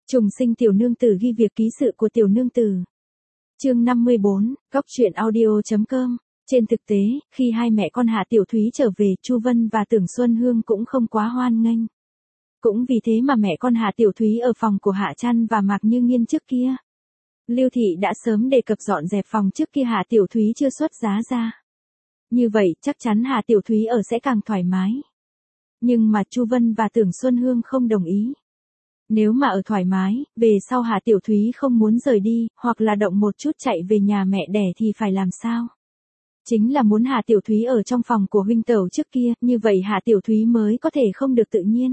Trùng sinh tiểu nương tử ghi việc ký sự của tiểu nương tử. Chương 54, góc truyện audio.com. Trên thực tế, khi hai mẹ con Hạ Tiểu Thúy trở về, Chu Vân và Tưởng Xuân Hương cũng không quá hoan nghênh. Cũng vì thế mà mẹ con Hạ Tiểu Thúy ở phòng của Hạ Trăn và Mạc Như Nghiên trước kia. Lưu Thị đã sớm đề cập dọn dẹp phòng trước kia Hạ Tiểu Thúy chưa xuất giá ra. Như vậy, chắc chắn Hạ Tiểu Thúy ở sẽ càng thoải mái. Nhưng mà Chu Vân và Tưởng Xuân Hương không đồng ý. Nếu mà ở thoải mái, về sau Hạ Tiểu Thúy không muốn rời đi, hoặc là động một chút chạy về nhà mẹ đẻ thì phải làm sao? Chính là muốn Hạ Tiểu Thúy ở trong phòng của huynh tẩu trước kia, như vậy Hạ Tiểu Thúy mới có thể không được tự nhiên.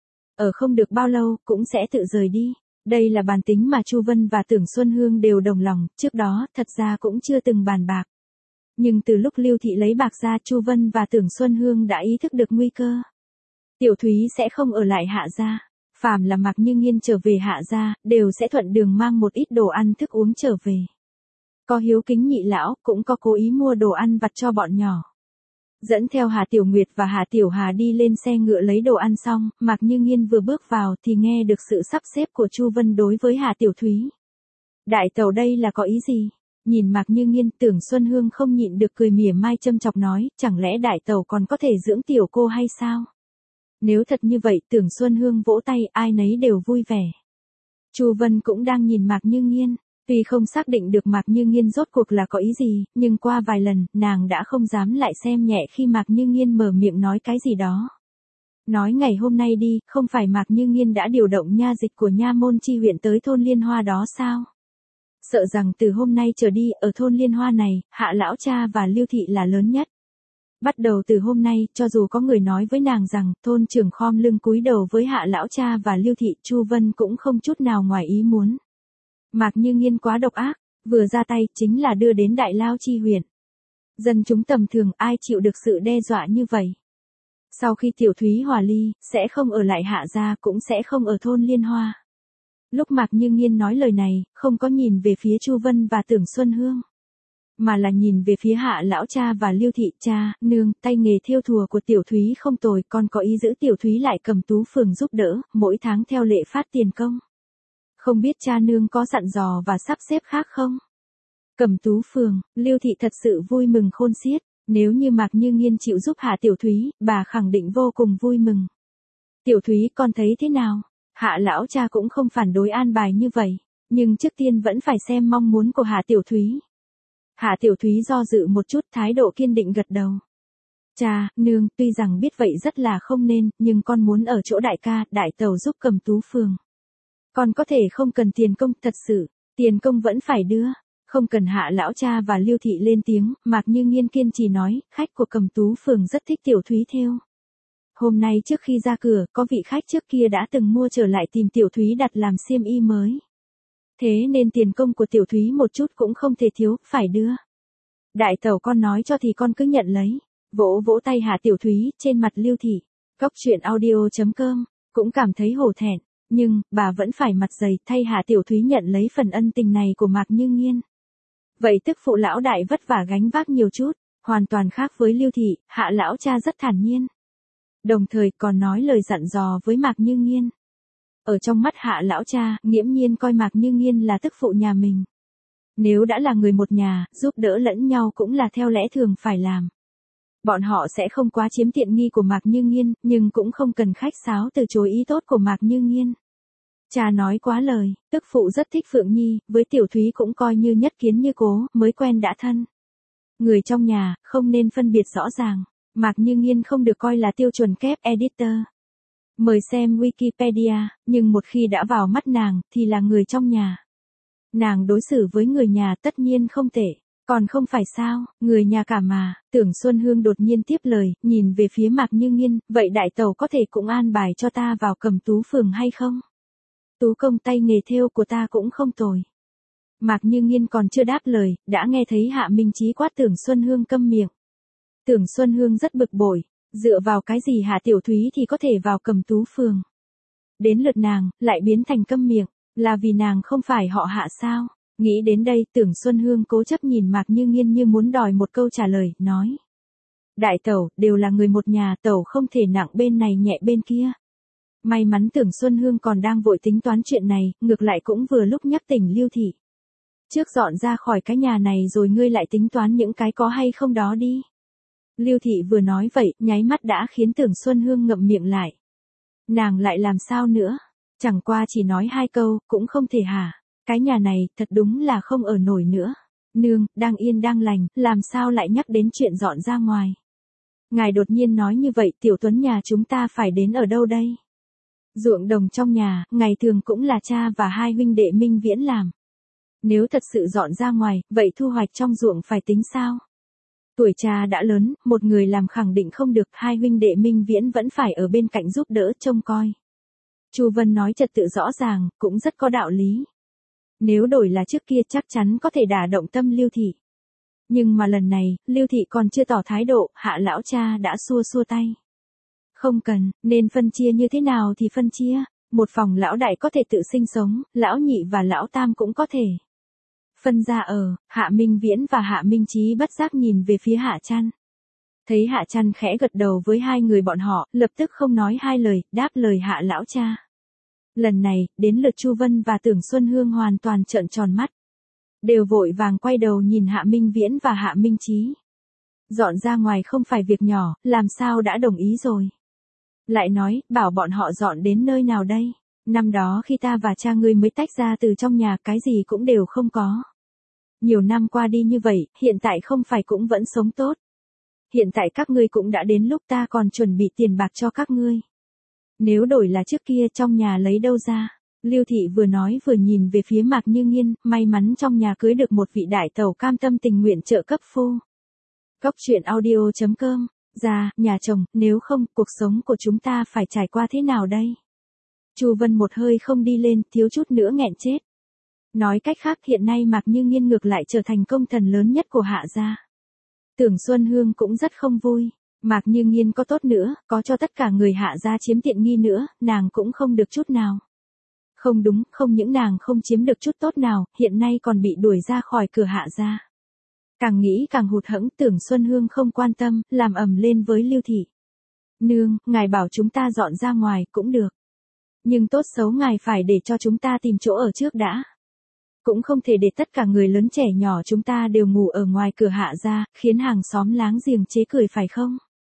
Ở không được bao lâu, cũng sẽ tự rời đi. Đây là bàn tính mà Chu Vân và Tưởng Xuân Hương đều đồng lòng, trước đó, thật ra cũng chưa từng bàn bạc. Nhưng từ lúc Lưu Thị lấy bạc ra, Chu Vân và Tưởng Xuân Hương đã ý thức được nguy cơ. Tiểu Thúy sẽ không ở lại Hạ gia. Phàm là Mạc Như Nghiên trở về Hạ gia, đều sẽ thuận đường mang một ít đồ ăn thức uống trở về. Có hiếu kính nhị lão, cũng có cố ý mua đồ ăn vặt cho bọn nhỏ. Dẫn theo Hà Tiểu Nguyệt và Hà Tiểu Hà đi lên xe ngựa lấy đồ ăn xong, Mạc Như Nghiên vừa bước vào thì nghe được sự sắp xếp của Chu Vân đối với Hà Tiểu Thúy. Đại tẩu đây là có ý gì? Nhìn Mạc Như Nghiên, Tưởng Xuân Hương không nhịn được cười mỉa mai châm chọc nói, chẳng lẽ đại tẩu còn có thể dưỡng tiểu cô hay sao? Nếu thật như vậy, Tưởng Xuân Hương vỗ tay, ai nấy đều vui vẻ. Chu Vân cũng đang nhìn Mạc Như Nghiên, tuy không xác định được Mạc Như Nghiên rốt cuộc là có ý gì, nhưng qua vài lần, nàng đã không dám lại xem nhẹ khi Mạc Như Nghiên mở miệng nói cái gì đó. Nói ngày hôm nay đi, không phải Mạc Như Nghiên đã điều động nha dịch của Nha Môn Chi huyện tới thôn Liên Hoa đó sao? Sợ rằng từ hôm nay trở đi, ở thôn Liên Hoa này, Hạ lão cha và Lưu Thị là lớn nhất. Bắt đầu từ hôm nay, cho dù có người nói với nàng rằng, thôn trưởng khom lưng cúi đầu với Hạ lão cha và Lưu Thị, Chu Vân cũng không chút nào ngoài ý muốn. Mạc Như Nghiên quá độc ác, vừa ra tay chính là đưa đến Đại Lao Chi huyện. Dân chúng tầm thường ai chịu được sự đe dọa như vậy. Sau khi Tiểu Thúy hòa ly, sẽ không ở lại Hạ gia, cũng sẽ không ở thôn Liên Hoa. Lúc Mạc Như Nghiên nói lời này, không có nhìn về phía Chu Vân và Tưởng Xuân Hương, mà là nhìn về phía Hạ lão cha và Lưu Thị. Cha, nương, tay nghề thêu thùa của Tiểu Thúy không tồi, con có ý giữ Tiểu Thúy lại Cầm Tú Phường giúp đỡ, mỗi tháng theo lệ phát tiền công. Không biết cha nương có dặn dò và sắp xếp khác không? Cầm Tú Phường, Lưu Thị thật sự vui mừng khôn xiết, nếu như Mạc Như Nghiên chịu giúp Hạ Tiểu Thúy, bà khẳng định vô cùng vui mừng. Tiểu Thúy con thấy thế nào? Hạ lão cha cũng không phản đối an bài như vậy, nhưng trước tiên vẫn phải xem mong muốn của Hạ Tiểu Thúy. Hạ Tiểu Thúy do dự một chút, thái độ kiên định gật đầu. Cha, nương, tuy rằng biết vậy rất là không nên, nhưng con muốn ở chỗ đại ca, đại tẩu giúp Cầm Tú Phường. Con có thể không cần tiền công, thật sự, tiền công vẫn phải đưa. Không cần. Hạ lão cha và Lưu Thị lên tiếng, Mạc Như Nghiên kiên trì nói, khách của Cầm Tú Phường rất thích Tiểu Thúy thêu. Hôm nay trước khi ra cửa, có vị khách trước kia đã từng mua trở lại tìm Tiểu Thúy đặt làm xiêm y mới. Thế nên tiền công của Tiểu Thúy một chút cũng không thể thiếu, phải đưa. Đại tẩu con nói cho thì con cứ nhận lấy. Vỗ vỗ tay Hạ Tiểu Thúy, trên mặt Lưu Thị. Góc truyện audio.com, cũng cảm thấy hổ thẹn, nhưng, bà vẫn phải mặt dày thay Hạ Tiểu Thúy nhận lấy phần ân tình này của Mạc Như Nghiên. Vậy tức phụ lão đại vất vả gánh vác nhiều chút, hoàn toàn khác với Lưu Thị. Hạ lão cha rất thản nhiên. Đồng thời còn nói lời dặn dò với Mạc Như Nghiên. Ở trong mắt Hạ lão cha, nghiễm nhiên coi Mạc Như Nghiên là tức phụ nhà mình. Nếu đã là người một nhà, giúp đỡ lẫn nhau cũng là theo lẽ thường phải làm. Bọn họ sẽ không quá chiếm tiện nghi của Mạc Như Nghiên, nhưng cũng không cần khách sáo từ chối ý tốt của Mạc Như Nghiên. Cha nói quá lời, tức phụ rất thích Phượng Nhi, với Tiểu Thúy cũng coi như nhất kiến như cố, mới quen đã thân. Người trong nhà, không nên phân biệt rõ ràng. Mạc Như Nghiên không được coi là tiêu chuẩn kép editor. Mời xem Wikipedia, nhưng một khi đã vào mắt nàng, thì là người trong nhà. Nàng đối xử với người nhà tất nhiên không tệ, còn không phải sao, người nhà cả mà. Tưởng Xuân Hương đột nhiên tiếp lời, nhìn về phía Mạc Như Nghiên, vậy đại tẩu có thể cũng an bài cho ta vào Cầm Tú Phường hay không? Tú công tay nghề thêu của ta cũng không tồi. Mạc Như Nghiên còn chưa đáp lời, đã nghe thấy Hạ Minh Chí quát Tưởng Xuân Hương câm miệng. Tưởng Xuân Hương rất bực bội, dựa vào cái gì Hạ Tiểu Thúy thì có thể vào Cầm Tú Phường? Đến lượt nàng, lại biến thành câm miệng, là vì nàng không phải họ Hạ sao? Nghĩ đến đây, Tưởng Xuân Hương cố chấp nhìn Mạc Như Nghiên như muốn đòi một câu trả lời, nói. Đại tẩu, đều là người một nhà, tẩu không thể nặng bên này nhẹ bên kia. May mắn Tưởng Xuân Hương còn đang vội tính toán chuyện này, ngược lại cũng vừa lúc nhắc tỉnh Lưu Thị. Trước dọn ra khỏi cái nhà này rồi ngươi lại tính toán những cái có hay không đó đi. Lưu Thị vừa nói vậy, nháy mắt đã khiến Tưởng Xuân Hương ngậm miệng lại. Nàng lại làm sao nữa? Chẳng qua chỉ nói 2 câu, cũng không thể hả? Cái nhà này, thật đúng là không ở nổi nữa. Nương, đang yên đang lành, làm sao lại nhắc đến chuyện dọn ra ngoài? Ngài đột nhiên nói như vậy, Tiểu Tuấn nhà chúng ta phải đến ở đâu đây? Ruộng đồng trong nhà, ngày thường cũng là cha và 2 huynh đệ Minh Viễn làm. Nếu thật sự dọn ra ngoài, vậy thu hoạch trong ruộng phải tính sao? Tuổi cha đã lớn, một người làm khẳng định không được, 2 huynh đệ Minh Viễn vẫn phải ở bên cạnh giúp đỡ trông coi. Chu Vân nói trật tự rõ ràng, cũng rất có đạo lý. Nếu đổi là trước kia chắc chắn có thể đả động tâm Lưu Thị. Nhưng mà lần này, Lưu Thị còn chưa tỏ thái độ, Hạ lão cha đã xua xua tay. Không cần, nên phân chia như thế nào thì phân chia. Một phòng lão đại có thể tự sinh sống, lão nhị và lão tam cũng có thể phân ra ở. Hạ Minh Viễn và Hạ Minh Chí bất giác nhìn về phía Hạ Trăn. Thấy Hạ Trăn khẽ gật đầu với 2 người bọn họ, lập tức không nói 2 lời, đáp lời Hạ lão cha. Lần này, đến lượt Chu Vân và Tưởng Xuân Hương hoàn toàn trợn tròn mắt. Đều vội vàng quay đầu nhìn Hạ Minh Viễn và Hạ Minh Chí. Dọn ra ngoài không phải việc nhỏ, làm sao đã đồng ý rồi. Lại nói, bảo bọn họ dọn đến nơi nào đây? Năm đó khi ta và cha ngươi mới tách ra từ trong nhà, cái gì cũng đều không có. Nhiều năm qua đi như vậy, hiện tại không phải cũng vẫn sống tốt. Hiện tại các ngươi cũng đã đến lúc ta còn chuẩn bị tiền bạc cho các ngươi. Nếu đổi là trước kia trong nhà lấy đâu ra? Lưu Thị vừa nói vừa nhìn về phía Mạc Như Nghiên, may mắn trong nhà cưới được một vị đại tẩu cam tâm tình nguyện trợ cấp phu. Góc truyện audio.com, ra, nhà chồng, nếu không, cuộc sống của chúng ta phải trải qua thế nào đây? Chu Vân một hơi không đi lên, thiếu chút nữa nghẹn chết. Nói cách khác hiện nay Mạc Như Nghiên ngược lại trở thành công thần lớn nhất của Hạ gia. Tưởng Xuân Hương cũng rất không vui. Mạc Như Nghiên có tốt nữa, có cho tất cả người Hạ gia chiếm tiện nghi nữa, nàng cũng không được chút nào. Không đúng, không những nàng không chiếm được chút tốt nào, hiện nay còn bị đuổi ra khỏi cửa Hạ gia. Càng nghĩ càng hụt hẫng, Tưởng Xuân Hương không quan tâm, làm ầm lên với Lưu Thị. Nương, ngài bảo chúng ta dọn ra ngoài, cũng được. Nhưng tốt xấu ngài phải để cho chúng ta tìm chỗ ở trước đã. Cũng không thể để tất cả người lớn trẻ nhỏ chúng ta đều ngủ ở ngoài cửa Hạ gia, khiến hàng xóm láng giềng chế cười phải không?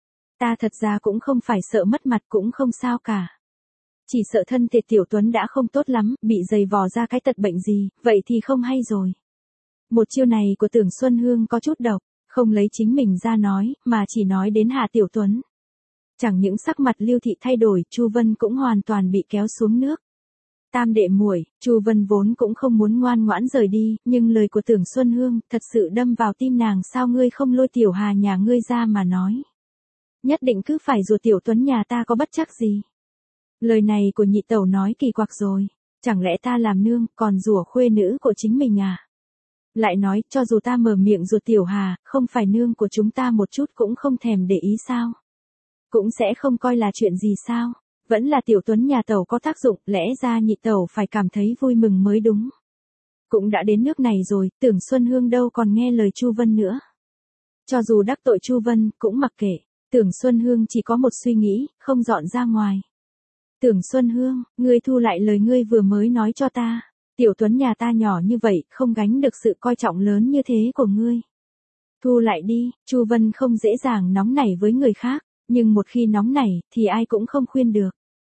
Ta thật ra cũng không phải sợ mất mặt, cũng không sao cả. Chỉ sợ thân thể Tiểu Tuấn đã không tốt lắm, bị dày vò ra cái tật bệnh gì, vậy thì không hay rồi. Một chiêu này của Tưởng Xuân Hương có chút độc, không lấy chính mình ra nói, mà chỉ nói đến Hạ Tiểu Tuấn. Chẳng những sắc mặt Lưu Thị thay đổi, Chu Vân cũng hoàn toàn bị kéo xuống nước. Tam đệ muội, Chu Vân vốn cũng không muốn ngoan ngoãn rời đi, nhưng lời của Tưởng Xuân Hương thật sự đâm vào tim nàng, sao ngươi không lôi Tiểu Hà nhà ngươi ra mà nói. Nhất định cứ phải rùa Tiểu Tuấn nhà ta có bất trắc gì. Lời này của nhị tẩu nói kỳ quặc rồi, chẳng lẽ ta làm nương, còn rủa khuê nữ của chính mình à? Lại nói, cho dù ta mở miệng rùa Tiểu Hà, không phải nương của chúng ta một chút cũng không thèm để ý sao? Cũng sẽ không coi là chuyện gì sao? Vẫn là Tiểu Tuấn nhà tẩu có tác dụng, lẽ ra nhị tẩu phải cảm thấy vui mừng mới đúng. Cũng đã đến nước này rồi, Tưởng Xuân Hương đâu còn nghe lời Chu Vân nữa. Cho dù đắc tội Chu Vân, cũng mặc kệ. Tưởng Xuân Hương chỉ có một suy nghĩ, không dọn ra ngoài. Tưởng Xuân Hương, ngươi thu lại lời ngươi vừa mới nói cho ta. Tiểu Tuấn nhà ta nhỏ như vậy, không gánh được sự coi trọng lớn như thế của ngươi. Thu lại đi, Chu Vân không dễ dàng nóng nảy với người khác, nhưng một khi nóng nảy, thì ai cũng không khuyên được.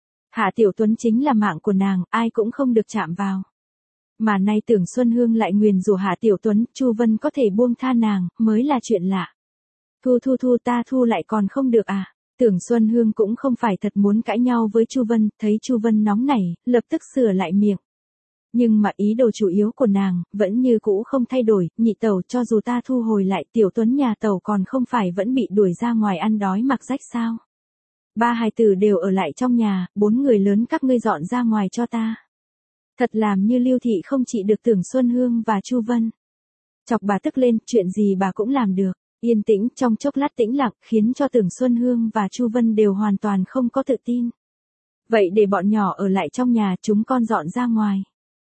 Hạ Tiểu Tuấn chính là mạng của nàng, ai cũng không được chạm vào. Mà nay Tưởng Xuân Hương lại nguyền rủa Hạ Tiểu Tuấn, Chu Vân có thể buông tha nàng, mới là chuyện lạ. Thu ta thu lại còn không được à? Tưởng Xuân Hương cũng không phải thật muốn cãi nhau với Chu Vân, thấy Chu Vân nóng nảy, lập tức sửa lại miệng. Nhưng mà ý đồ chủ yếu của nàng, vẫn như cũ không thay đổi, nhị tẩu, cho dù ta thu hồi lại, Tiểu Tuấn nhà tẩu còn không phải vẫn bị đuổi ra ngoài ăn đói mặc rách sao? 3 hài tử đều ở lại trong nhà, 4 người lớn các ngươi dọn ra ngoài cho ta. Thật làm như Lưu Thị không trị được Tưởng Xuân Hương và Chu Vân. Chọc bà tức lên, chuyện gì bà cũng làm được. Yên tĩnh, trong chốc lát tĩnh lặng, khiến cho Tưởng Xuân Hương và Chu Vân đều hoàn toàn không có tự tin. Vậy để bọn nhỏ ở lại trong nhà, chúng con dọn ra ngoài.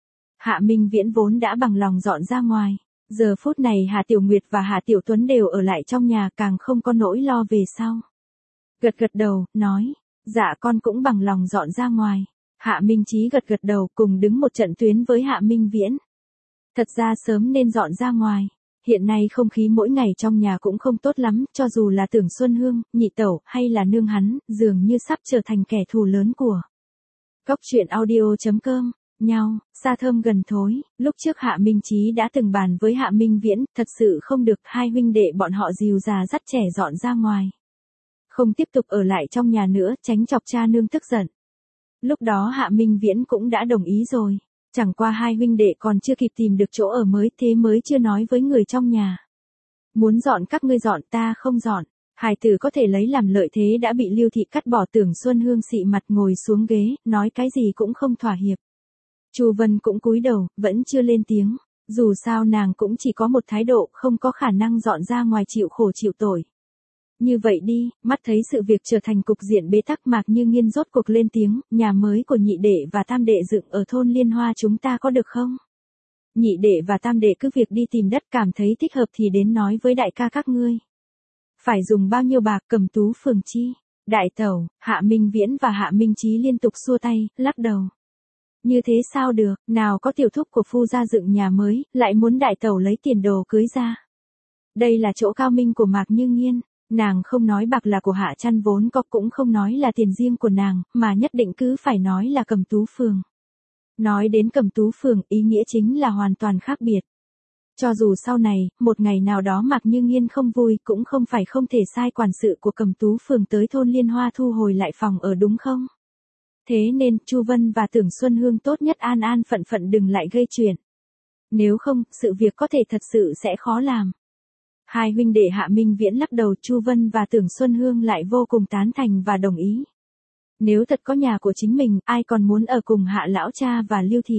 Hạ Minh Viễn vốn đã bằng lòng dọn ra ngoài. Giờ phút này Hạ Tiểu Nguyệt và Hạ Tiểu Tuấn đều ở lại trong nhà, càng không có nỗi lo về sau. Gật gật đầu, nói, Dạ con cũng bằng lòng dọn ra ngoài. Hạ Minh Chí gật gật đầu, cùng đứng một trận tuyến với Hạ Minh Viễn. Thật ra sớm nên dọn ra ngoài. Hiện nay không khí mỗi ngày trong nhà cũng không tốt lắm, cho dù là Tưởng Xuân Hương, nhị tẩu, hay là nương hắn, dường như sắp trở thành kẻ thù lớn của Cốc truyện audio.com. Nhau, xa thơm gần thối, lúc trước Hạ Minh Chí đã từng bàn với Hạ Minh Viễn, thật sự không được, hai huynh đệ bọn họ dìu già dắt trẻ dọn ra ngoài. Không tiếp tục ở lại trong nhà nữa, tránh chọc cha nương tức giận. Lúc đó Hạ Minh Viễn cũng đã đồng ý rồi. Chẳng qua hai huynh đệ còn chưa kịp tìm được chỗ ở mới, thế mới chưa nói với người trong nhà. Muốn dọn các ngươi dọn, ta không dọn. Hài tử có thể lấy làm lợi, thế đã bị Lưu Thị cắt bỏ. Tưởng Xuân Hương xị mặt ngồi xuống ghế, nói cái gì cũng không thỏa hiệp. Chu Vân cũng cúi đầu, vẫn chưa lên tiếng. Dù sao nàng cũng chỉ có một thái độ, không có khả năng dọn ra ngoài chịu khổ chịu tội. Như vậy đi, mắt thấy sự việc trở thành cục diện bế tắc, Mạc Như Nghiên rốt cuộc lên tiếng, nhà mới của nhị đệ và tam đệ dựng ở thôn Liên Hoa chúng ta có được không? Nhị đệ và tam đệ cứ việc đi tìm đất, cảm thấy thích hợp thì đến nói với đại ca các ngươi. Phải dùng bao nhiêu bạc? Cầm Tú Phường chi? Đại tẩu, Hạ Minh Viễn và Hạ Minh Chí liên tục xua tay, lắc đầu. Như thế sao được, nào có tiểu thúc của phu gia dựng nhà mới, lại muốn đại tẩu lấy tiền đồ cưới ra. Đây là chỗ cao minh của Mạc Như Nghiên. Nàng không nói bạc là của Hạ Chăn vốn có, cũng không nói là tiền riêng của nàng, mà nhất định cứ phải nói là Cầm Tú Phường. Nói đến Cầm Tú Phường, ý nghĩa chính là hoàn toàn khác biệt. Cho dù sau này, một ngày nào đó Mạc Như Nghiên không vui, cũng không phải không thể sai quản sự của Cầm Tú Phường tới thôn Liên Hoa thu hồi lại phòng ở, đúng không? Thế nên, Chu Vân và Tưởng Xuân Hương tốt nhất an an phận phận đừng lại gây chuyện. Nếu không, sự việc có thể thật sự sẽ khó làm. Hai huynh đệ Hạ Minh Viễn lắc đầu, Chu Vân và Tưởng Xuân Hương lại vô cùng tán thành và đồng ý. Nếu thật có nhà của chính mình, ai còn muốn ở cùng Hạ lão cha và Lưu Thị.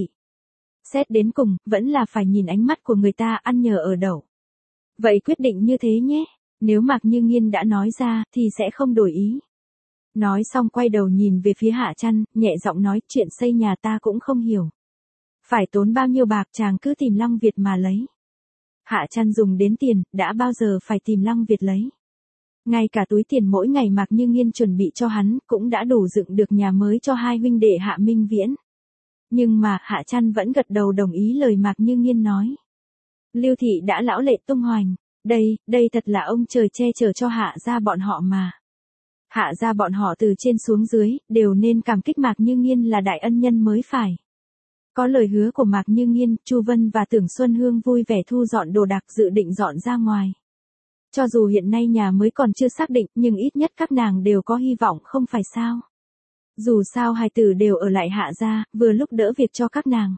Xét đến cùng, vẫn là phải nhìn ánh mắt của người ta, ăn nhờ ở đậu. Vậy quyết định như thế nhé, nếu Mạc Như Nghiên đã nói ra, thì sẽ không đổi ý. Nói xong quay đầu nhìn về phía Hạ Chăn, nhẹ giọng nói, chuyện xây nhà ta cũng không hiểu. Phải tốn bao nhiêu bạc, chàng cứ tìm Long Việt mà lấy. Hạ Chăn dùng đến tiền, đã bao giờ phải tìm Long Việt lấy. Ngay cả túi tiền mỗi ngày Mạc Như Nghiên chuẩn bị cho hắn, cũng đã đủ dựng được nhà mới cho hai huynh đệ Hạ Minh Viễn. Nhưng mà, Hạ Chăn vẫn gật đầu đồng ý lời Mạc Như Nghiên nói. Lưu Thị đã lão lệ tung hoành, đây thật là ông trời che chở cho Hạ gia bọn họ mà. Hạ gia bọn họ từ trên xuống dưới, đều nên cảm kích Mạc Như Nghiên là đại ân nhân mới phải. Có lời hứa của Mạc Như Nghiên, Chu Vân và Tưởng Xuân Hương vui vẻ thu dọn đồ đạc, dự định dọn ra ngoài. Cho dù hiện nay nhà mới còn chưa xác định, nhưng ít nhất các nàng đều có hy vọng, không phải sao? Dù sao hài tử đều ở lại Hạ gia, vừa lúc đỡ việc cho các nàng.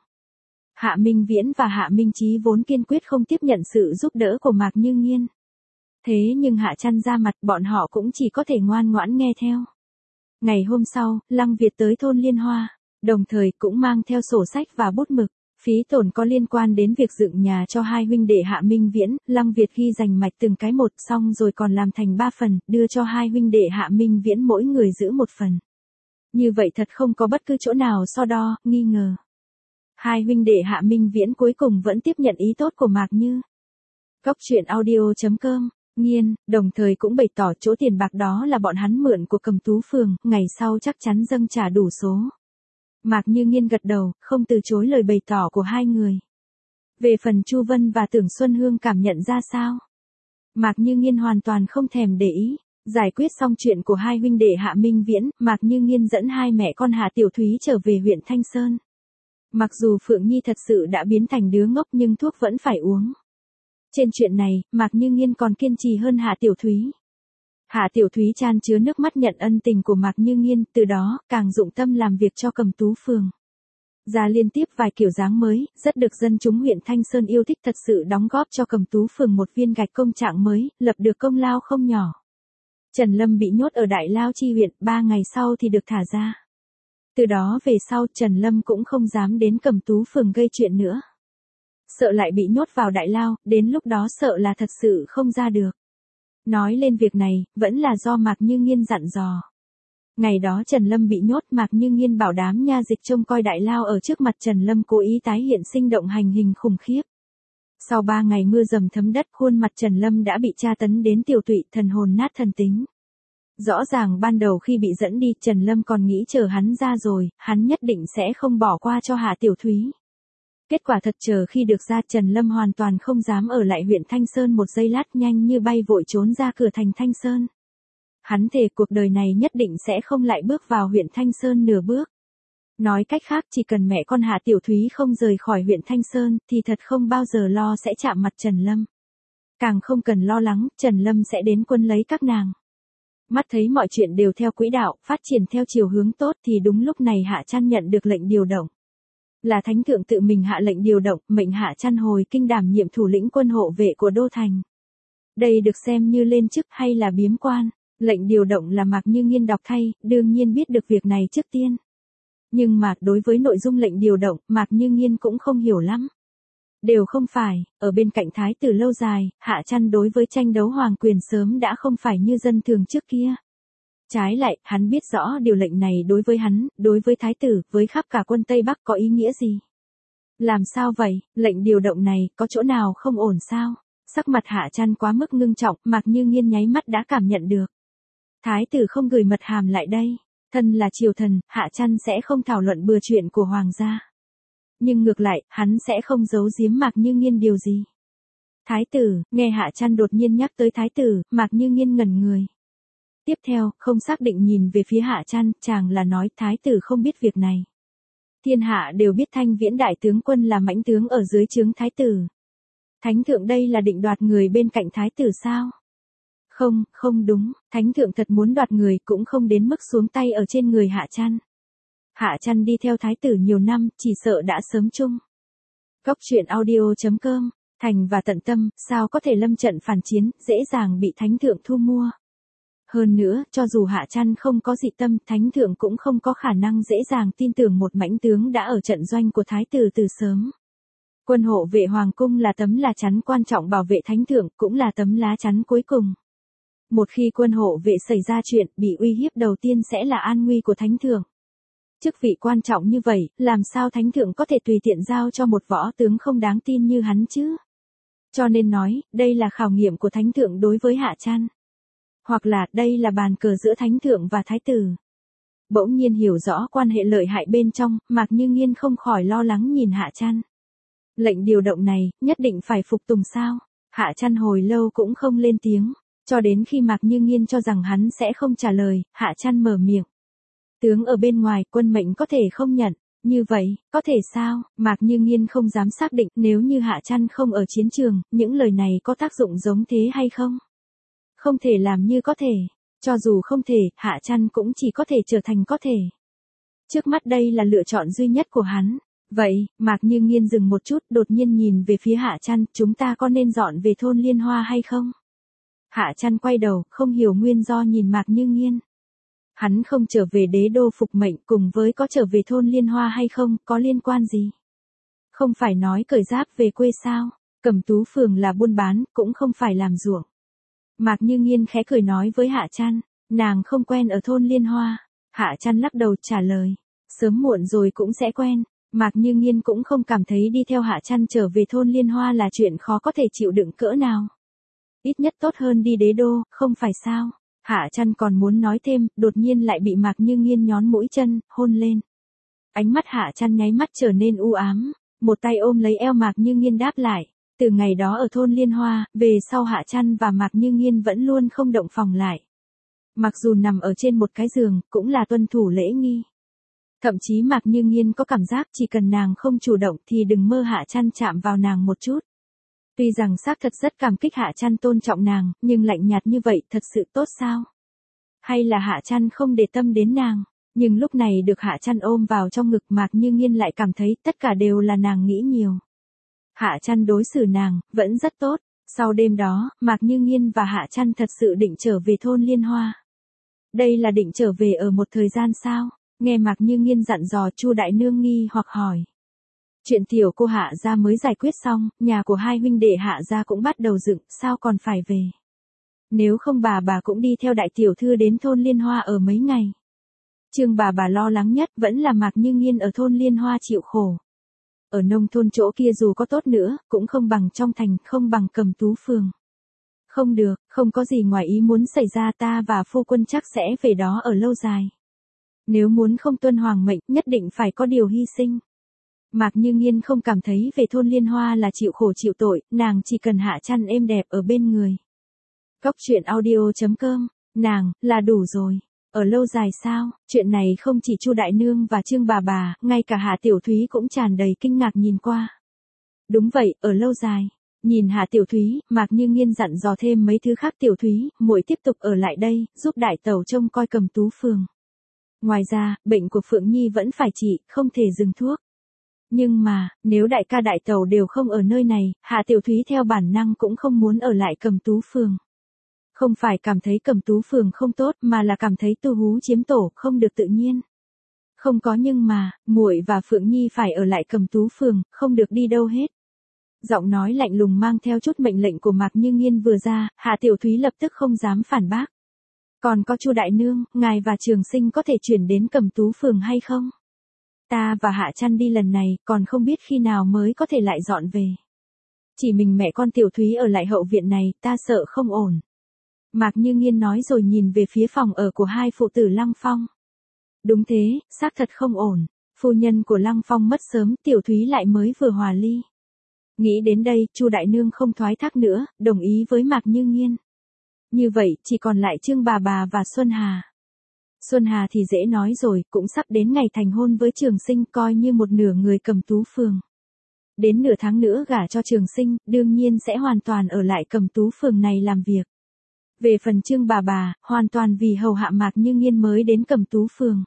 Hạ Minh Viễn và Hạ Minh Chí vốn kiên quyết không tiếp nhận sự giúp đỡ của Mạc Như Nghiên. Thế nhưng Hạ Chăn ra mặt, bọn họ cũng chỉ có thể ngoan ngoãn nghe theo. Ngày hôm sau, Lăng Việt tới thôn Liên Hoa, đồng thời cũng mang theo sổ sách và bút mực. Phí tổn có liên quan đến việc dựng nhà cho hai huynh đệ Hạ Minh Viễn, Lăng Việt ghi rành mạch từng cái một, xong rồi còn làm thành 3 phần, đưa cho hai huynh đệ Hạ Minh Viễn mỗi người giữ một phần. Như vậy thật không có bất cứ chỗ nào so đo, nghi ngờ. Hai huynh đệ Hạ Minh Viễn cuối cùng vẫn tiếp nhận ý tốt của Mạc Như. Cốc truyện audio.com. Nghiên, đồng thời cũng bày tỏ chỗ tiền bạc đó là bọn hắn mượn của Cầm Tú Phường, ngày sau chắc chắn dâng trả đủ số. Mạc Như Nghiên gật đầu, không từ chối lời bày tỏ của hai người. Về phần Chu Vân và Tưởng Xuân Hương cảm nhận ra sao? Mạc Như Nghiên hoàn toàn không thèm để ý. Giải quyết xong chuyện của hai huynh đệ Hạ Minh Viễn, Mạc Như Nghiên dẫn hai mẹ con Hạ Tiểu Thúy trở về huyện Thanh Sơn. Mặc dù Phượng Nhi thật sự đã biến thành đứa ngốc nhưng thuốc vẫn phải uống. Trên chuyện này, Mạc Như Nghiên còn kiên trì hơn Hạ Tiểu Thúy. Hạ Tiểu Thúy chan chứa nước mắt nhận ân tình của Mạc Như Nghiên, từ đó, càng dụng tâm làm việc cho Cầm Tú Phường. Ra liên tiếp vài kiểu dáng mới, rất được dân chúng huyện Thanh Sơn yêu thích, thật sự đóng góp cho Cầm Tú Phường một viên gạch công trạng mới, lập được công lao không nhỏ. Trần Lâm bị nhốt ở Đại Lao Chi huyện, 3 ngày sau thì được thả ra. Từ đó về sau, Trần Lâm cũng không dám đến Cầm Tú Phường gây chuyện nữa. Sợ lại bị nhốt vào Đại Lao, đến lúc đó sợ là thật sự không ra được. Nói lên việc này, vẫn là do Mạc Như Nghiên dặn dò. Ngày đó Trần Lâm bị nhốt, Mạc Như Nghiên bảo đám nha dịch trông coi Đại Lao ở trước mặt Trần Lâm cố ý tái hiện sinh động hành hình khủng khiếp. Sau 3 ngày mưa dầm thấm đất, khuôn mặt Trần Lâm đã bị tra tấn đến tiểu tụy, thần hồn nát thần tính. Rõ ràng ban đầu khi bị dẫn đi, Trần Lâm còn nghĩ chờ hắn ra rồi, hắn nhất định sẽ không bỏ qua cho Hạ Tiểu Thúy. Kết quả thật chờ khi được ra, Trần Lâm hoàn toàn không dám ở lại huyện Thanh Sơn một giây lát, nhanh như bay vội trốn ra cửa thành Thanh Sơn. Hắn thề cuộc đời này nhất định sẽ không lại bước vào huyện Thanh Sơn nửa bước. Nói cách khác, chỉ cần mẹ con Hạ Tiểu Thúy không rời khỏi huyện Thanh Sơn, thì thật không bao giờ lo sẽ chạm mặt Trần Lâm. Càng không cần lo lắng, Trần Lâm sẽ đến quân lấy các nàng. Mắt thấy mọi chuyện đều theo quỹ đạo, phát triển theo chiều hướng tốt, thì đúng lúc này Hạ Trăn nhận được lệnh điều động. Là thánh thượng tự mình hạ lệnh điều động, mệnh Hạ Trăn hồi kinh đảm nhiệm thủ lĩnh quân hộ vệ của đô thành. Đây được xem như lên chức hay là biếm quan? Lệnh điều động là Mạc Như Nghiên đọc thay, đương nhiên biết được việc này trước tiên. Nhưng mà, đối với nội dung lệnh điều động, Mạc Như Nghiên cũng không hiểu lắm. Đều không phải, ở bên cạnh thái tử lâu dài, Hạ Trăn đối với tranh đấu hoàng quyền sớm đã không phải như dân thường trước kia. Trái lại, hắn biết rõ điều lệnh này đối với hắn, đối với thái tử, với khắp cả quân Tây Bắc có ý nghĩa gì. Làm sao vậy, lệnh điều động này, có chỗ nào không ổn sao? Sắc mặt Hạ Trăn quá mức ngưng trọng, Mạc Như Nghiên nháy mắt đã cảm nhận được. Thái tử không gửi mật hàm lại đây. Thân là triều thần, Hạ Trăn sẽ không thảo luận bừa chuyện của hoàng gia. Nhưng ngược lại, hắn sẽ không giấu giếm Mạc Như Nghiên điều gì. Thái tử, nghe Hạ Trăn đột nhiên nhắc tới thái tử, Mạc Như Nghiên ngẩn người. Tiếp theo, không xác định nhìn về phía Hạ Trăn, chàng là nói thái tử không biết việc này. Thiên hạ đều biết Thanh Viễn đại tướng quân là mãnh tướng ở dưới trướng thái tử. Thánh thượng đây là định đoạt người bên cạnh thái tử sao? Không, không đúng, thánh thượng thật muốn đoạt người cũng không đến mức xuống tay ở trên người Hạ Trăn. Hạ Trăn đi theo thái tử nhiều năm, chỉ sợ đã sớm chung. Góc truyện audio.com, thành và tận tâm, sao có thể lâm trận phản chiến, dễ dàng bị thánh thượng thu mua. Hơn nữa, cho dù Hạ Trăn không có dị tâm, thánh thượng cũng không có khả năng dễ dàng tin tưởng một mãnh tướng đã ở trận doanh của thái tử từ sớm. Quân hộ vệ hoàng cung là tấm lá chắn quan trọng bảo vệ thánh thượng, cũng là tấm lá chắn cuối cùng. Một khi quân hộ vệ xảy ra chuyện, bị uy hiếp đầu tiên sẽ là an nguy của thánh thượng. Chức vị quan trọng như vậy, làm sao thánh thượng có thể tùy tiện giao cho một võ tướng không đáng tin như hắn chứ? Cho nên nói, đây là khảo nghiệm của thánh thượng đối với Hạ Trăn. Hoặc là, đây là bàn cờ giữa thánh thượng và thái tử. Bỗng nhiên hiểu rõ quan hệ lợi hại bên trong, Mạc Như Nghiên không khỏi lo lắng nhìn Hạ Trăn. Lệnh điều động này, nhất định phải phục tùng sao? Hạ Trăn hồi lâu cũng không lên tiếng. Cho đến khi Mạc Như Nghiên cho rằng hắn sẽ không trả lời, Hạ Trăn mở miệng. Tướng ở bên ngoài, quân mệnh có thể không nhận. Như vậy, có thể sao? Mạc Như Nghiên không dám xác định nếu như Hạ Trăn không ở chiến trường, những lời này có tác dụng giống thế hay không? Không thể làm như có thể. Cho dù không thể, Hạ Trăn cũng chỉ có thể trở thành có thể. Trước mắt đây là lựa chọn duy nhất của hắn. Vậy, Mạc Như Nghiên dừng một chút, đột nhiên nhìn về phía Hạ Trăn, chúng ta có nên dọn về thôn Liên Hoa hay không? Hạ Trăn quay đầu, không hiểu nguyên do nhìn Mạc Như Nghiên. Hắn không trở về đế đô phục mệnh cùng với có trở về thôn Liên Hoa hay không, có liên quan gì? Không phải nói cởi giáp về quê sao? Cẩm Tú phường là buôn bán, cũng không phải làm ruộng. Mạc Như Nghiên khẽ cười nói với Hạ Trăn, nàng không quen ở thôn Liên Hoa. Hạ Trăn lắc đầu trả lời, sớm muộn rồi cũng sẽ quen. Mạc Như Nghiên cũng không cảm thấy đi theo Hạ Trăn trở về thôn Liên Hoa là chuyện khó có thể chịu đựng cỡ nào. Ít nhất tốt hơn đi đế đô, không phải sao? Hạ Trăn còn muốn nói thêm, đột nhiên lại bị Mạc Như Nghiên nhón mũi chân, hôn lên. Ánh mắt Hạ Trăn nháy mắt trở nên u ám, một tay ôm lấy eo Mạc Như Nghiên đáp lại. Từ ngày đó ở thôn Liên Hoa, về sau Hạ Trăn và Mạc Như Nghiên vẫn luôn không động phòng lại. Mặc dù nằm ở trên một cái giường, cũng là tuân thủ lễ nghi. Thậm chí Mạc Như Nghiên có cảm giác chỉ cần nàng không chủ động thì đừng mơ Hạ Trăn chạm vào nàng một chút. Tuy rằng xác thật rất cảm kích Hạ Trăn tôn trọng nàng, nhưng lạnh nhạt như vậy thật sự tốt sao? Hay là Hạ Trăn không để tâm đến nàng? Nhưng lúc này được Hạ Trăn ôm vào trong ngực Mạc Như Nghiên lại cảm thấy tất cả đều là nàng nghĩ nhiều. Hạ Trăn đối xử nàng, vẫn rất tốt. Sau đêm đó, Mạc Như Nghiên và Hạ Trăn thật sự định trở về thôn Liên Hoa. Đây là định trở về ở một thời gian sao? Nghe Mạc Như Nghiên dặn dò, Chu đại nương nghi hoặc hỏi. Chuyện tiểu cô Hạ gia mới giải quyết xong, nhà của hai huynh đệ Hạ gia cũng bắt đầu dựng, sao còn phải về? Nếu không bà cũng đi theo đại tiểu thư đến thôn Liên Hoa ở mấy ngày. Chương bà lo lắng nhất vẫn là Mạc Như Nghiên ở thôn Liên Hoa chịu khổ. Ở nông thôn chỗ kia dù có tốt nữa, cũng không bằng trong thành, không bằng Cẩm Tú phường. Không được, không có gì ngoài ý muốn xảy ra, ta và phu quân chắc sẽ về đó ở lâu dài. Nếu muốn không tuân hoàng mệnh, nhất định phải có điều hy sinh. Mạc Như Nghiên không cảm thấy về thôn Liên Hoa là chịu khổ chịu tội, nàng chỉ cần Hạ Trăn êm đẹp ở bên người. Góc truyện audio.com, nàng, là đủ rồi. Ở lâu dài sao? Chuyện này không chỉ Chu Đại Nương và Trương bà, ngay cả Hạ Tiểu Thúy cũng tràn đầy kinh ngạc nhìn qua. Đúng vậy, ở lâu dài. Nhìn Hạ Tiểu Thúy, Mạc Như Nghiên dặn dò thêm mấy thứ khác. Tiểu Thúy, muội tiếp tục ở lại đây, giúp đại tẩu trông coi Cầm Tú Phường. Ngoài ra, bệnh của Phượng Nhi vẫn phải trị, không thể dừng thuốc. Nhưng mà, nếu đại ca đại tẩu đều không ở nơi này, Hạ Tiểu Thúy theo bản năng cũng không muốn ở lại Cầm Tú Phường. Không phải cảm thấy Cầm Tú Phường không tốt, mà là cảm thấy tu hú chiếm tổ, không được tự nhiên. Không có nhưng mà, muội và Phượng Nhi phải ở lại Cầm Tú Phường, không được đi đâu hết. Giọng nói lạnh lùng mang theo chút mệnh lệnh của Mạc Như Nghiên vừa ra, Hạ Tiểu Thúy lập tức không dám phản bác. Còn có Chu Đại Nương, ngài và Trường Sinh có thể chuyển đến Cầm Tú Phường hay không? Ta và Hạ Trăn đi lần này, còn không biết khi nào mới có thể lại dọn về. Chỉ mình mẹ con Tiểu Thúy ở lại hậu viện này, ta sợ không ổn. Mạc Như Nghiên nói rồi nhìn về phía phòng ở của hai phụ tử Lăng Phong. Đúng thế, xác thật không ổn. Phu nhân của Lăng Phong mất sớm, Tiểu Thúy lại mới vừa hòa ly. Nghĩ đến đây, Chu Đại Nương không thoái thác nữa, đồng ý với Mạc Như Nghiên. Như vậy, chỉ còn lại Trương bà và Xuân Hà. Xuân Hà thì dễ nói rồi, cũng sắp đến ngày thành hôn với Trường Sinh, coi như một nửa người Cầm Tú Phường. Đến nửa tháng nữa gả cho Trường Sinh, đương nhiên sẽ hoàn toàn ở lại Cầm Tú Phường này làm việc. Về phần Trương bà, hoàn toàn vì hầu hạ Mạc Như Nghiên mới đến Cầm Tú Phường.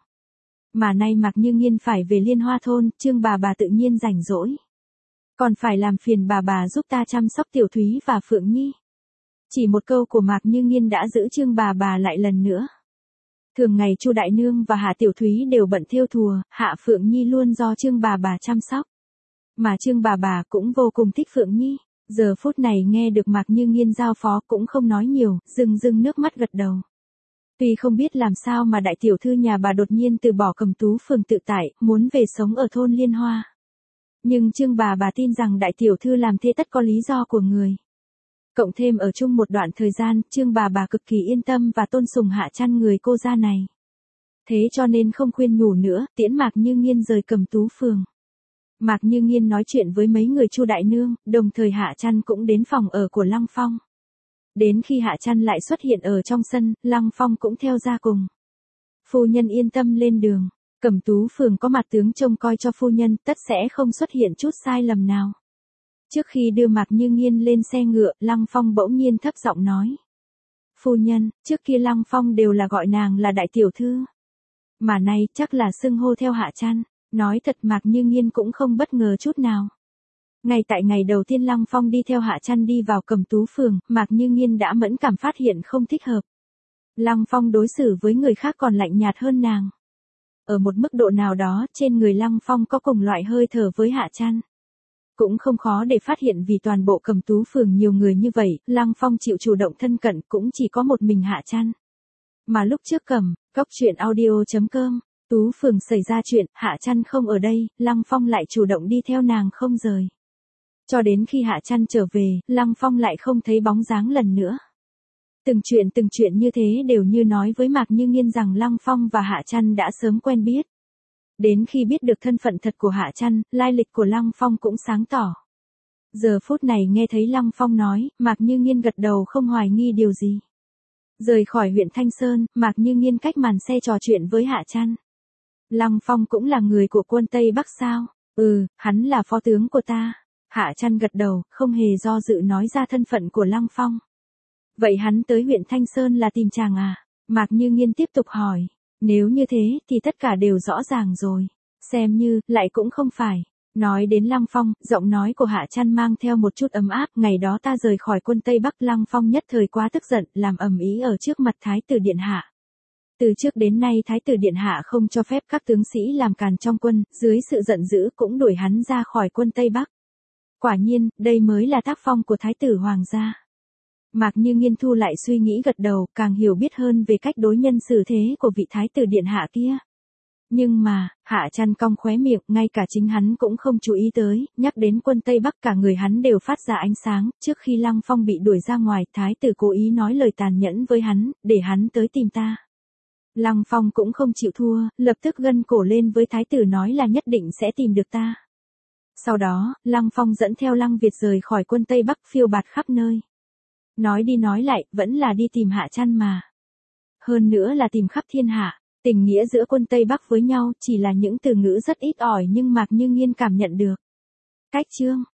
Mà nay Mạc Như Nghiên phải về Liên Hoa thôn, Trương bà tự nhiên rảnh rỗi. Còn phải làm phiền bà giúp ta chăm sóc Tiểu Thúy và Phượng Nhi. Chỉ một câu của Mạc Như Nghiên đã giữ Trương bà lại lần nữa. Thường ngày Chu Đại Nương và Hạ Tiểu Thúy đều bận thêu thùa, Hạ Phượng Nhi luôn do Trương bà chăm sóc. Mà Trương bà cũng vô cùng thích Phượng Nhi. Giờ phút này nghe được Mạc Như Nghiên giao phó cũng không nói nhiều, rưng nước mắt gật đầu. Tuy không biết làm sao mà đại tiểu thư nhà bà đột nhiên từ bỏ Cầm Tú Phường tự tại, muốn về sống ở thôn Liên Hoa. Nhưng Trương bà tin rằng đại tiểu thư làm thế tất có lý do của người. Cộng thêm ở chung một đoạn thời gian, Trương bà cực kỳ yên tâm và tôn sùng Hạ Trăn người cô gia này. Thế cho nên không khuyên nhủ nữa, tiễn Mạc Như Nghiên rời Cầm Tú Phường. Mạc Như Nghiên nói chuyện với mấy người Chu Đại Nương, đồng thời Hạ Trăn cũng đến phòng ở của Lăng Phong. Đến khi Hạ Trăn lại xuất hiện ở trong sân, Lăng Phong cũng theo ra cùng. Phu nhân yên tâm lên đường, Cầm Tú Phường có mặt tướng trông coi cho phu nhân, tất sẽ không xuất hiện chút sai lầm nào. Trước khi đưa Mạc Như Nghiên lên xe ngựa, Lăng Phong bỗng nhiên thấp giọng nói. Phu nhân, trước kia Lăng Phong đều là gọi nàng là đại tiểu thư. Mà nay chắc là xưng hô theo Hạ Trăn. Nói thật Mạc Như Nghiên cũng không bất ngờ chút nào. Ngay tại ngày đầu tiên Lăng Phong đi theo Hạ Trăn đi vào Cầm Tú Phường, Mạc Như Nghiên đã mẫn cảm phát hiện không thích hợp. Lăng Phong đối xử với người khác còn lạnh nhạt hơn nàng. Ở một mức độ nào đó, trên người Lăng Phong có cùng loại hơi thở với Hạ Trăn. Cũng không khó để phát hiện vì toàn bộ Cầm Tú Phường nhiều người như vậy, Lăng Phong chịu chủ động thân cận cũng chỉ có một mình Hạ Trăn. Mà lúc trước góc truyện audio.com, Tú Phường xảy ra chuyện, Hạ Trăn không ở đây, Lăng Phong lại chủ động đi theo nàng không rời. Cho đến khi Hạ Trăn trở về, Lăng Phong lại không thấy bóng dáng lần nữa. Từng chuyện như thế đều như nói với Mạc Như Nghiên rằng Lăng Phong và Hạ Trăn đã sớm quen biết. Đến khi biết được thân phận thật của Hạ Trăn, lai lịch của Lăng Phong cũng sáng tỏ. Giờ phút này nghe thấy Lăng Phong nói, Mạc Như Nghiên gật đầu không hoài nghi điều gì. Rời khỏi huyện Thanh Sơn, Mạc Như Nghiên cách màn xe trò chuyện với Hạ Trăn. Lăng Phong cũng là người của quân Tây Bắc sao? Hắn là phó tướng của ta. Hạ Trăn gật đầu, không hề do dự nói ra thân phận của Lăng Phong. Vậy hắn tới huyện Thanh Sơn là tìm chàng à? Mạc Như Nghiên tiếp tục hỏi. Nếu như thế, thì tất cả đều rõ ràng rồi. Xem như, lại cũng không phải. Nói đến Lăng Phong, giọng nói của Hạ Trăn mang theo một chút ấm áp. Ngày đó ta rời khỏi quân Tây Bắc, Lăng Phong nhất thời quá tức giận, làm ầm ĩ ở trước mặt Thái tử Điện Hạ. Từ trước đến nay Thái tử Điện Hạ không cho phép các tướng sĩ làm càn trong quân, dưới sự giận dữ cũng đuổi hắn ra khỏi quân Tây Bắc. Quả nhiên, đây mới là tác phong của Thái tử Hoàng gia. Mạc Như Nghiên thu lại suy nghĩ gật đầu, càng hiểu biết hơn về cách đối nhân xử thế của vị Thái tử Điện Hạ kia. Nhưng mà, Hạ Trăn cong khóe miệng, ngay cả chính hắn cũng không chú ý tới, nhắc đến quân Tây Bắc cả người hắn đều phát ra ánh sáng, trước khi Lăng Phong bị đuổi ra ngoài, thái tử cố ý nói lời tàn nhẫn với hắn, để hắn tới tìm ta. Lăng Phong cũng không chịu thua, lập tức gân cổ lên với thái tử nói là nhất định sẽ tìm được ta. Sau đó, Lăng Phong dẫn theo Lăng Việt rời khỏi quân Tây Bắc phiêu bạt khắp nơi. Nói đi nói lại, vẫn là đi tìm Hạ Trăn mà. Hơn nữa là tìm khắp thiên hạ. Tình nghĩa giữa quân Tây Bắc với nhau chỉ là những từ ngữ rất ít ỏi nhưng Mạc Như Nghiên cảm nhận được. Cách chương